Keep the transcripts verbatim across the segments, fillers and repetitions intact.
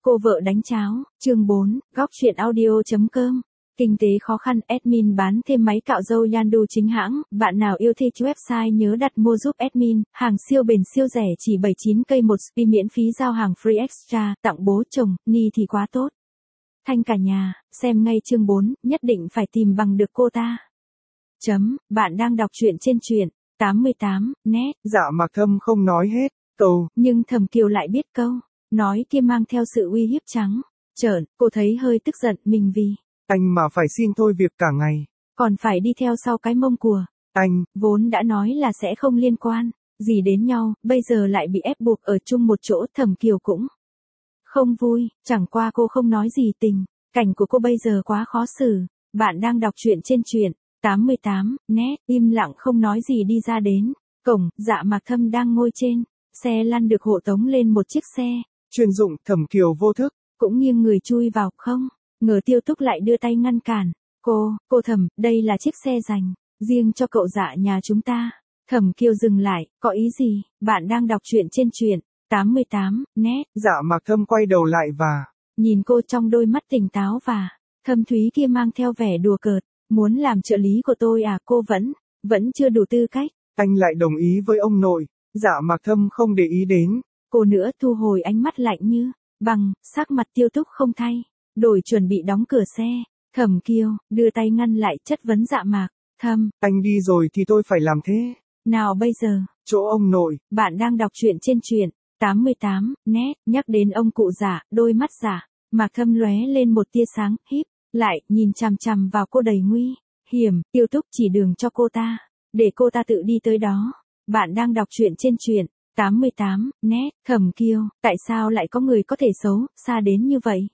Cô vợ đánh cháo, chương bốn, góc chuyện audio.com. Kinh tế khó khăn, admin bán thêm máy cạo râu Yandu chính hãng, bạn nào yêu thích website nhớ đặt mua giúp admin, hàng siêu bền siêu rẻ chỉ bảy mươi chín cây một spi miễn phí giao hàng free extra, tặng bố chồng, ni thì quá tốt. Thanh cả nhà, xem ngay chương bốn, nhất định phải tìm bằng được cô ta. Chấm, bạn đang đọc truyện trên truyện tám mươi tám, net. Dạ Mạc Thâm không nói hết, câu. Nhưng Thẩm Kiều lại biết câu nói kia mang theo sự uy hiếp trắng trợn, cô thấy hơi tức giận mình vì Anh mà phải xin thôi việc cả ngày. Còn phải đi theo sau cái mông của Anh, vốn đã nói là sẽ không liên quan gì đến nhau, bây giờ lại bị ép buộc ở chung một chỗ. Thẩm Kiều cũng không vui, chẳng qua cô không nói gì, tình cảnh của cô bây giờ quá khó xử. Bạn đang đọc truyện trên truyện tám mươi tám, net, im lặng không nói gì đi ra đến cổng. Dạ Mạc Thâm đang ngồi trên xe lăn được hộ tống lên một chiếc xe chuyên dụng. Thẩm Kiều vô thức cũng nghiêng người chui vào, không ngờ Tiêu Túc lại đưa tay ngăn cản. Cô, cô Thẩm, đây là chiếc xe dành riêng cho cậu dạ nhà chúng ta. Thẩm Kiều dừng lại, có ý gì? Bạn đang đọc truyện trên truyện tám mươi tám, net. Dạ Mạc Thâm quay đầu lại và nhìn cô trong đôi mắt tỉnh táo và thâm thúy kia mang theo vẻ đùa cợt. Muốn làm trợ lý của tôi à? Cô vẫn, vẫn chưa đủ tư cách. Anh lại đồng ý với ông nội. Dạ Mạc Thâm không để ý đến cô nữa, thu hồi ánh mắt lạnh như băng. Sắc mặt Tiêu Túc không thay đổi, chuẩn bị đóng cửa xe. Thẩm Kiều đưa tay ngăn lại, chất vấn Dạ Mạc Thâm. Anh đi rồi thì tôi phải làm thế nào bây giờ? Chỗ ông nội. Bạn đang đọc truyện trên truyện tám mươi tám, net. Nhắc đến ông cụ Dạ, đôi mắt Dạ Mạc Thâm lóe lên một tia sáng, híp lại, nhìn chằm chằm vào cô đầy nguy hiểm. Tiêu Túc chỉ đường cho cô ta, để cô ta tự đi tới đó. Bạn đang đọc truyện trên truyện tám mươi tám, net. Thẩm Kiều, tại sao lại có người có thể xấu xa đến như vậy?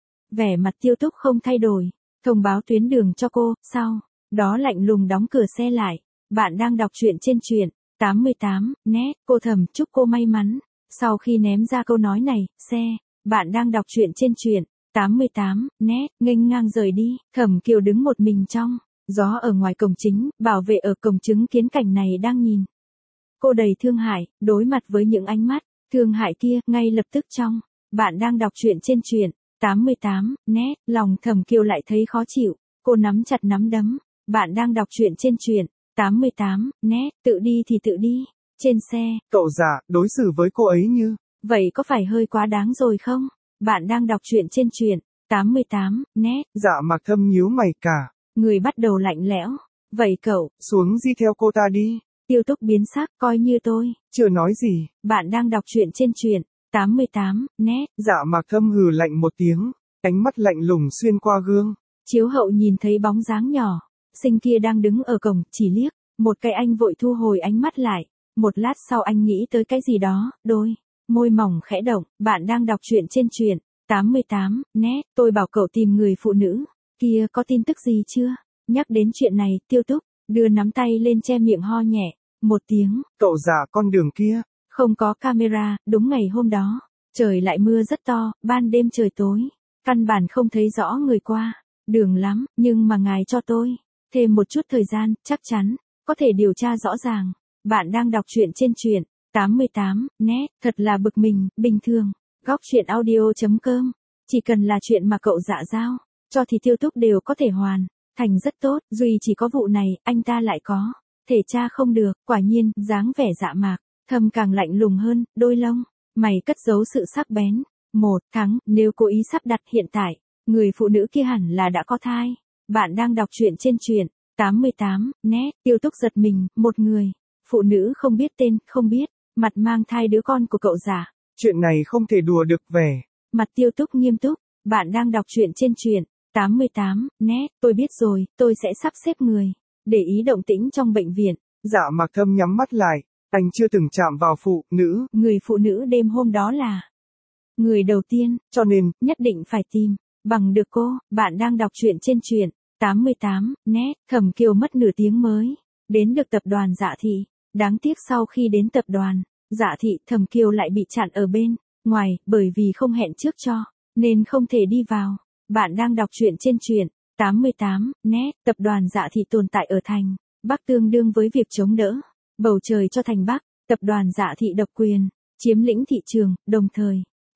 Vẻ mặt Tiêu Túc không thay đổi, thông báo tuyến đường cho cô, sau đó lạnh lùng đóng cửa xe lại. Bạn đang đọc truyện trên truyện tám mươi tám, net. Cô Thẩm, chúc cô may mắn. Sau khi ném ra câu nói này, xe, bạn đang đọc truyện trên truyện tám mươi tám, net, nghênh ngang rời đi. Thẩm Kiều đứng một mình trong gió ở ngoài cổng chính, bảo vệ ở cổng chứng kiến cảnh này đang nhìn cô đầy thương hại. Đối mặt với những ánh mắt thương hại kia, ngay lập tức trong bạn đang đọc truyện trên truyện tám mươi tám, net, lòng Thẩm Kiều lại thấy khó chịu. Cô nắm chặt nắm đấm. Bạn đang đọc truyện trên truyện tám mươi tám, net. Tự đi thì tự đi. Trên xe, cậu dạ đối xử với cô ấy như vậy có phải hơi quá đáng rồi không? Bạn đang đọc truyện trên truyện tám mươi tám, net. Dạ Mạc Thâm nhíu mày cả người bắt đầu lạnh lẽo. Vậy cậu xuống di theo cô ta đi. Tiêu Túc biến sắc, coi như tôi chưa nói gì. Bạn đang đọc truyện trên truyện tám mươi tám, net. Dạ Mạc Thâm hừ lạnh một tiếng, ánh mắt lạnh lùng xuyên qua gương chiếu hậu, nhìn thấy bóng dáng nhỏ xinh kia đang đứng ở cổng, chỉ liếc một cái anh vội thu hồi ánh mắt lại. Một lát sau anh nghĩ tới cái gì đó, đôi môi mỏng khẽ động. Bạn đang đọc truyện trên truyện tám mươi tám, net. Tôi bảo cậu tìm người phụ nữ kia, có tin tức gì chưa? Nhắc đến chuyện này, Tiêu Túc đưa nắm tay lên che miệng, ho nhẹ một tiếng. Cậu dạ con đường kia không có camera. Đúng ngày hôm đó trời lại mưa rất to, ban đêm trời tối, căn bản không thấy rõ người qua đường lắm, nhưng mà ngài cho tôi thêm một chút thời gian, chắc chắn có thể điều tra rõ ràng. Bạn đang đọc truyện trên truyện tám mươi tám, net. Thật là bực mình. Bình thường góc chuyện audio.com chỉ cần là chuyện mà cậu dạ giao cho thì Tiêu Túc đều có thể hoàn thành rất tốt, duy chỉ có vụ này anh ta lại có thể tra không được. Quả nhiên, dáng vẻ Dạ Mạc Thâm càng lạnh lùng hơn, đôi lông mày cất giấu sự sắc bén. Một tháng, nếu cố ý sắp đặt hiện tại, người phụ nữ kia hẳn là đã có thai. Bạn đang đọc truyện trên truyện tám mươi tám, net. Tiêu Túc giật mình, một người phụ nữ không biết tên, không biết mặt mang thai đứa con của cậu giả. Chuyện này không thể đùa được. Vẻ mặt Tiêu Túc nghiêm túc. Bạn đang đọc truyện trên truyện tám mươi tám, net. Tôi biết rồi, tôi sẽ sắp xếp người để ý động tĩnh trong bệnh viện. Dạ Mạc Thâm nhắm mắt lại, anh chưa từng chạm vào phụ nữ. Người phụ nữ đêm hôm đó là người đầu tiên, cho nên nhất định phải tìm bằng được cô. Bạn đang đọc truyện trên truyện tám mươi tám, net. Thẩm Kiều mất nửa tiếng mới đến được tập đoàn Dạ Thị. Đáng tiếc sau khi đến tập đoàn Dạ Thị, Thẩm Kiều lại bị chặn ở bên ngoài, bởi vì không hẹn trước cho nên không thể đi vào. Bạn đang đọc truyện trên truyện tám mươi tám, net. Tập đoàn Dạ Thị tồn tại ở thành Bắc, tương đương với việc chống đỡ bầu trời cho thành Bắc. Tập đoàn Dạ Thị độc quyền chiếm lĩnh thị trường, đồng thời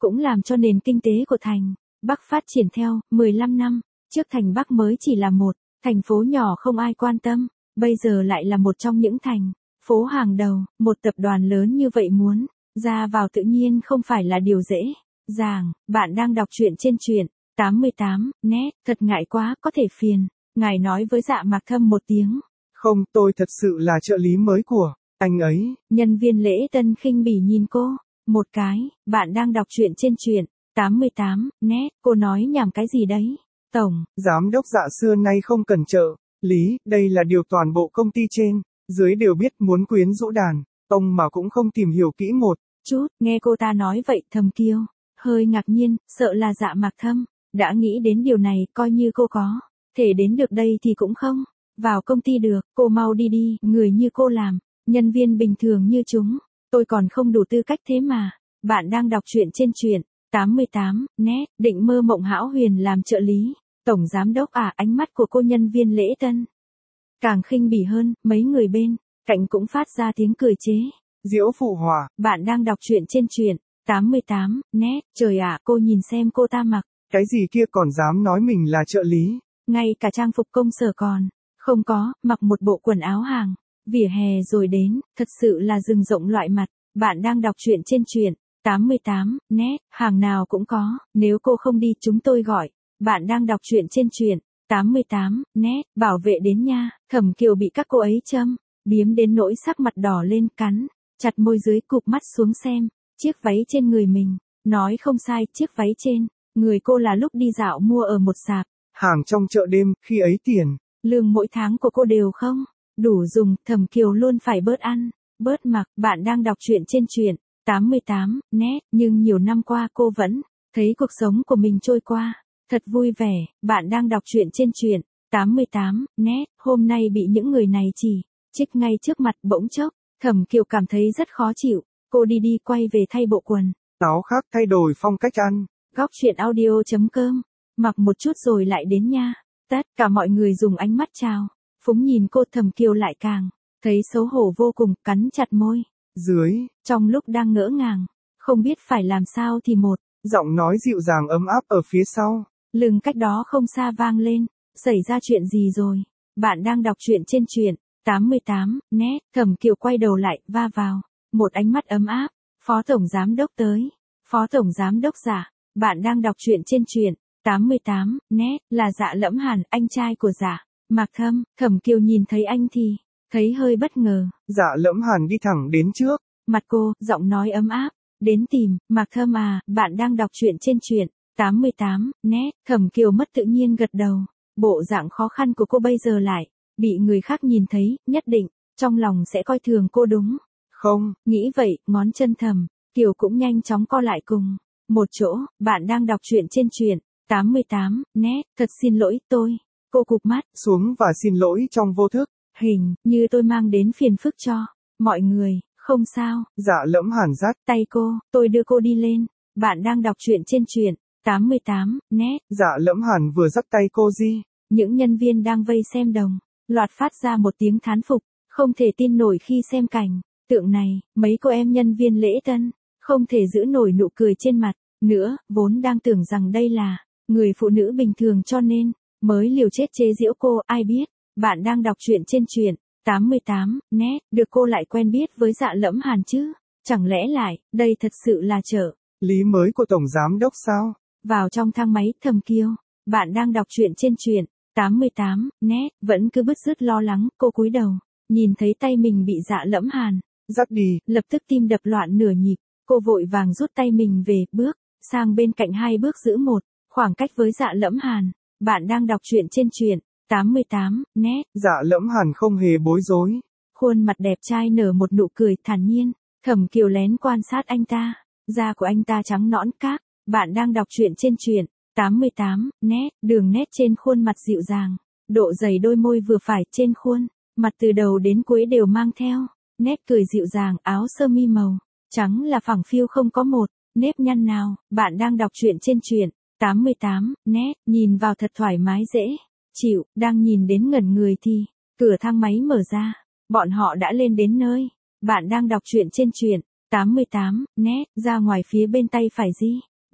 cũng làm cho nền kinh tế của thành Bắc phát triển theo. mười lăm năm trước thành Bắc mới chỉ là một thành phố nhỏ không ai quan tâm, bây giờ lại là một trong những thành phố hàng đầu. Một tập đoàn lớn như vậy muốn ra vào tự nhiên không phải là điều dễ dàng. Bạn đang đọc truyện trên truyện tám mươi tám net, thật ngại quá, có thể phiền ngài nói với Dạ Mạc Thâm một tiếng. Không, tôi thật sự là trợ lý mới của anh ấy. Nhân viên lễ tân khinh bỉ nhìn cô một cái. Bạn đang đọc truyện trên truyện tám mươi tám net, cô nói nhảm cái gì đấy? Tổng Giám đốc Dạ xưa nay không cần trợ lý, đây là điều toàn bộ công ty trên dưới đều biết. Muốn quyến rũ đàn ông mà cũng không tìm hiểu kỹ một chút. Nghe cô ta nói vậy, Thẩm Kiều hơi ngạc nhiên, sợ là Dạ Mạc Thâm đã nghĩ đến điều này. Coi như cô có thể đến được đây thì cũng không vào công ty được. Cô mau đi đi, người như cô làm nhân viên bình thường như chúng tôi còn không đủ tư cách thế mà. Bạn đang đọc truyện trên truyện tám mươi tám net, định mơ mộng hão huyền làm trợ lý tổng giám đốc à? Ánh mắt của cô nhân viên lễ tân càng khinh bỉ hơn. Mấy người bên cạnh cũng phát ra tiếng cười chế giễu phụ họa. Bạn đang đọc truyện trên truyện tám mươi tám net. Trời ạ, cô nhìn xem cô ta mặc Cái gì kia còn dám nói mình là trợ lý? Ngay cả trang phục công sở còn không có, mặc một bộ quần áo hàng vỉa hè rồi đến, thật sự là rừng rộng loại mặt. Bạn đang đọc truyện trên truyện tám mươi tám net, hàng nào cũng có, nếu cô không đi chúng tôi gọi. Bạn đang đọc truyện trên truyện tám mươi tám net, bảo vệ đến nha. Thẩm Kiều bị các cô ấy châm biếm đến nỗi sắc mặt đỏ lên, cắn chặt môi dưới, cụp mắt xuống xem chiếc váy trên người mình. Nói không sai, chiếc váy trên người cô là lúc đi dạo mua ở một sạp hàng trong chợ đêm. Khi ấy tiền lương mỗi tháng của cô đều không đủ dùng, Thẩm Kiều luôn phải bớt ăn bớt mặc. Bạn đang đọc truyện trên truyện tám mươi tám net, nhưng nhiều năm qua cô vẫn thấy cuộc sống của mình trôi qua thật vui vẻ. Bạn đang đọc truyện trên truyện tám mươi tám net, hôm nay bị những người này chỉ trích ngay trước mặt. Bỗng chốc Thẩm Kiều cảm thấy rất khó chịu. Cô đi đi quay về thay bộ quần áo khác, thay đổi phong cách ăn. Góc truyện audio chấm com, mặc một chút rồi lại đến nha. Tất cả mọi người dùng ánh mắt chào phúng nhìn cô. Thẩm Kiều lại càng thấy xấu hổ vô cùng, cắn chặt môi dưới. Trong lúc đang ngỡ ngàng không biết phải làm sao thì một giọng nói dịu dàng ấm áp ở phía sau lưng cách đó không xa vang lên. Xảy ra chuyện gì rồi? Bạn đang đọc truyện trên truyện tám mươi tám net. Thẩm Kiều quay đầu lại, va vào một ánh mắt ấm áp. Phó tổng giám đốc tới. Phó tổng giám đốc Dạ. Bạn đang đọc truyện trên truyện tám mươi tám net, là Dạ Lẫm Hàn, anh trai của Dạ Mạc Thâm. Thẩm Kiều nhìn thấy anh thì thấy hơi bất ngờ. Dạ Lẫm Hàn đi thẳng đến trước mặt cô, giọng nói ấm áp. Đến tìm Mạc Thâm à? Bạn đang đọc truyện trên truyện tám mươi tám net. Thẩm Kiều mất tự nhiên gật đầu. Bộ dạng khó khăn của cô bây giờ lại bị người khác nhìn thấy, nhất định trong lòng sẽ coi thường cô đúng không? Nghĩ vậy, ngón chân Thẩm Kiều cũng nhanh chóng co lại cùng một chỗ. Bạn đang đọc truyện trên truyện tám mươi tám net. Thật xin lỗi, tôi cô cụp mắt xuống và xin lỗi trong vô thức. Hình như tôi mang đến phiền phức cho mọi người. Không sao. Dạ Lẫm Hàn dắt tay cô, tôi đưa cô đi lên. Bạn đang đọc truyện trên truyện tám mươi tám net. Dạ Lẫm Hàn vừa dắt tay cô di. Những nhân viên đang vây xem đồng loạt phát ra một tiếng thán phục, không thể tin nổi khi xem cảnh tượng này. Mấy cô em nhân viên lễ tân không thể giữ nổi nụ cười trên mặt nữa, vốn đang tưởng rằng đây là người phụ nữ bình thường cho nên mới liều chết chế giễu cô. Ai biết, bạn đang đọc truyện trên truyện tám mươi tám net, được cô lại quen biết với Dạ Lẫm Hàn chứ? Chẳng lẽ lại, đây thật sự là trợ lý mới của tổng giám đốc sao? Vào trong thang máy. Thẩm Kiều, bạn đang đọc truyện trên truyện tám mươi tám net, vẫn cứ bứt rứt lo lắng. Cô cúi đầu, nhìn thấy tay mình bị Dạ Lẫm Hàn dắt đi, lập tức tim đập loạn nửa nhịp. Cô vội vàng rút tay mình về, bước sang bên cạnh, hai bước giữ một khoảng cách với Dạ Lẫm Hàn. Bạn đang đọc truyện trên truyện tám mươi tám net. Dạ Lẫm Hàn không hề bối rối. Khuôn mặt đẹp trai nở một nụ cười thản nhiên. Thẩm Kiều lén quan sát anh ta. Da của anh ta trắng nõn các. Bạn đang đọc truyện trên truyện tám mươi tám net. Đường nét trên khuôn mặt dịu dàng. Độ dày đôi môi vừa phải trên khuôn mặt từ đầu đến cuối đều mang theo nét cười dịu dàng. Áo sơ mi màu trắng là phẳng phiu, không có một nếp nhăn nào. Bạn đang đọc truyện trên truyện tám mươi tám net. Nhìn vào thật thoải mái dễ chịu. Đang nhìn đến ngẩn người thì cửa thang máy mở ra. Bọn họ đã lên đến nơi. Bạn đang đọc truyện trên truyện tám mươi tám net. Ra ngoài phía bên tay phải di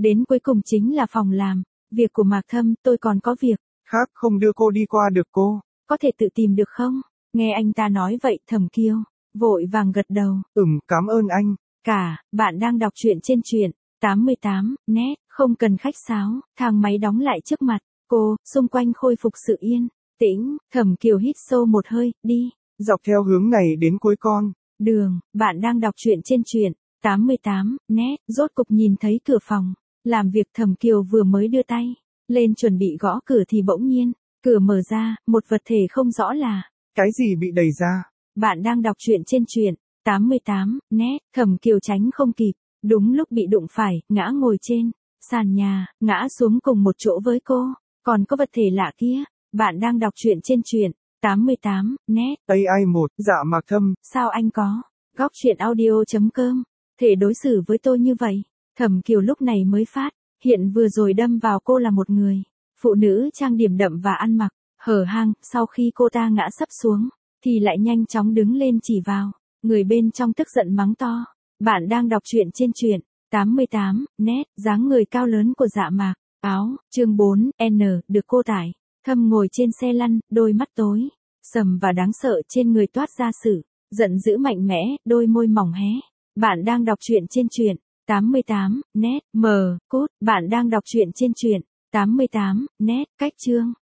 Đến cuối cùng chính là phòng làm. Việc của Mạc Thâm, tôi còn có việc. Khác không đưa cô đi qua được cô. Có thể tự tìm được không? Nghe anh ta nói vậy Thẩm Kiều vội vàng gật đầu. Ừm, cảm ơn anh. Cả, bạn đang đọc truyện trên truyện tám mươi tám net, không cần khách sáo, thang máy đóng lại trước mặt. Cô, xung quanh khôi phục sự yên tĩnh, Thẩm Kiều hít sâu một hơi, đi. Dọc theo hướng này đến cuối con đường, bạn đang đọc truyện trên truyện tám mươi tám net, rốt cục nhìn thấy cửa phòng. Làm việc Thẩm Kiều vừa mới đưa tay lên chuẩn bị gõ cửa thì bỗng nhiên, cửa mở ra, một vật thể không rõ là cái gì bị đẩy ra. Bạn đang đọc truyện trên truyện tám mươi tám net, Thẩm Kiều tránh không kịp, đúng lúc bị đụng phải, ngã ngồi trên sàn nhà, ngã xuống cùng một chỗ với cô. Còn có vật thể lạ kia. Bạn đang đọc truyện trên truyện tám mươi tám net. a i một, dạ Mạc Thâm. Sao anh có góc truyện audio.com thể đối xử với tôi như vậy? Thẩm Kiều lúc này mới phát hiện vừa rồi đâm vào cô là một người phụ nữ trang điểm đậm và ăn mặc hở hang. Sau khi cô ta ngã sấp xuống thì lại nhanh chóng đứng lên chỉ vào người bên trong, tức giận mắng to. Bạn đang đọc truyện trên truyện tám mươi tám net, dáng người cao lớn của Dạ Mạc. Áo, chương bốn, N, được cô tải. Thâm ngồi trên xe lăn, đôi mắt tối sầm và đáng sợ trên người toát ra sự giận dữ mạnh mẽ, đôi môi mỏng hé. Bạn đang đọc truyện trên truyện tám mươi tám net, M, cốt. Bạn đang đọc truyện trên truyện tám mươi tám net, cách chương.